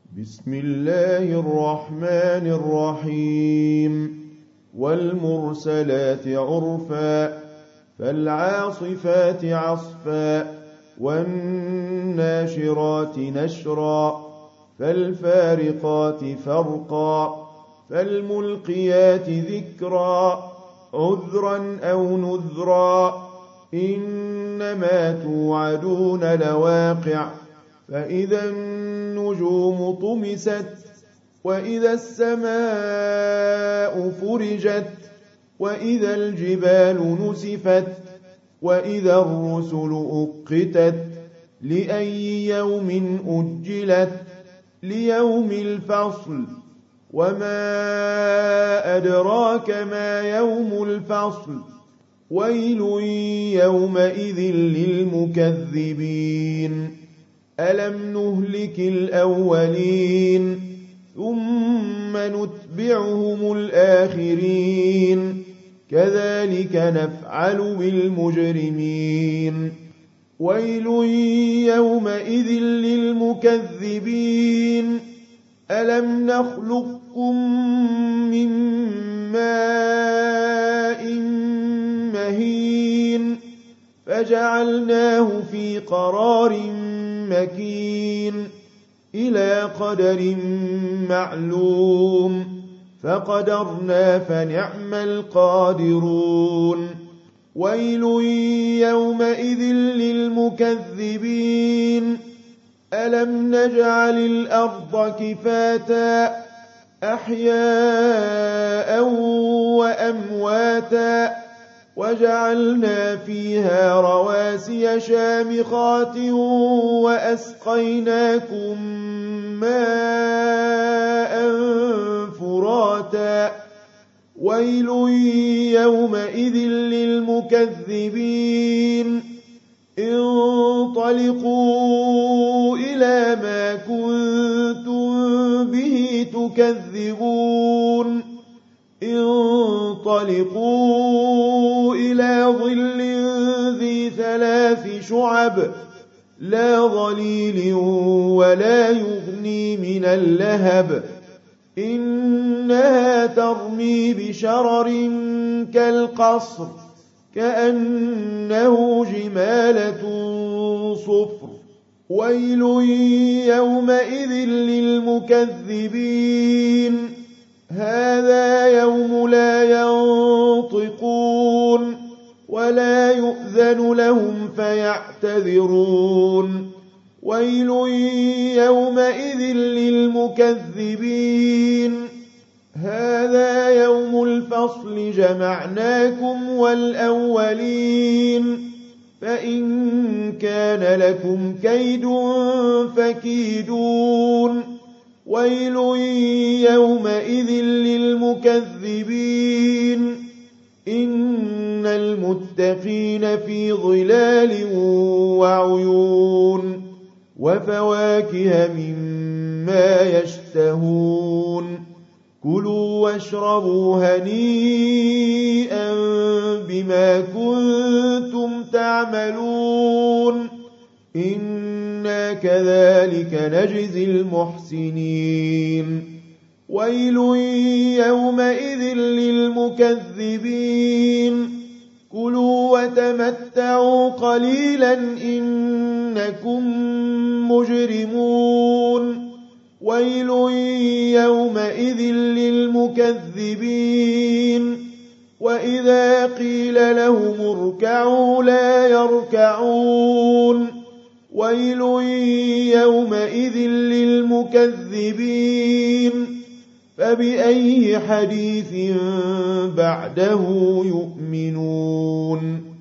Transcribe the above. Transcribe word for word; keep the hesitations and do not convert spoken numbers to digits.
بسم الله الرحمن الرحيم والمرسلات عرفا فالعاصفات عصفا والناشرات نشرا فالفارقات فرقا فالملقيات ذكرا عذرا أو نذرا إنما توعدون لواقع فإذا النجوم طمست وإذا السماء فرجت وإذا الجبال نسفت وإذا الرسل أقتت لأي يوم أجلت ليوم الفصل وما أدراك ما يوم الفصل ويل يومئذ للمكذبين ألم نهلك الأولين ثم نتبعهم الآخرين كذلك نفعل بالمجرمين ويل يومئذ للمكذبين ألم نخلقكم من ماء مهين فجعلناه في قرار مكين إلى قدر معلوم فقدرنا فنعم القادرون ويل يومئذ للمكذبين ألم نجعل الأرض كفاتا أحياء وأمواتا وجعلنا فيها رواسي شامخات وأسقيناكم ماء فراتا ويل يومئذ للمكذبين انطلقوا إلى ما كنتم به تكذبون انطلقوا إلى ظل ذي ثلاث شعب لا ظليل ولا يغني من اللهب إنها ترمي بشرر كالقصر كأنه جمالة صفر ويل يومئذ للمكذبين هذا يوم لا ينطقون ولا يؤذن لهم فيعتذرون ويل يومئذ للمكذبين هذا يوم الفصل جمعناكم والأولين فإن كان لكم كيد فكيدون ويل يومئذ للمكذبين إن المتقين في ظلال وعيون وفواكه مما يشتهون كلوا واشربوا هنيئا بما كنتم تعملون إنا كذلك نجزي المحسنين ويل يومئذ للمكذبين كلوا وتمتعوا قليلا إنكم مجرمون ويل يومئذ للمكذبين وإذا قيل لهم اركعوا لا يركعون ويل يومئذ للمكذبين فبأي حديث بعده يؤمنون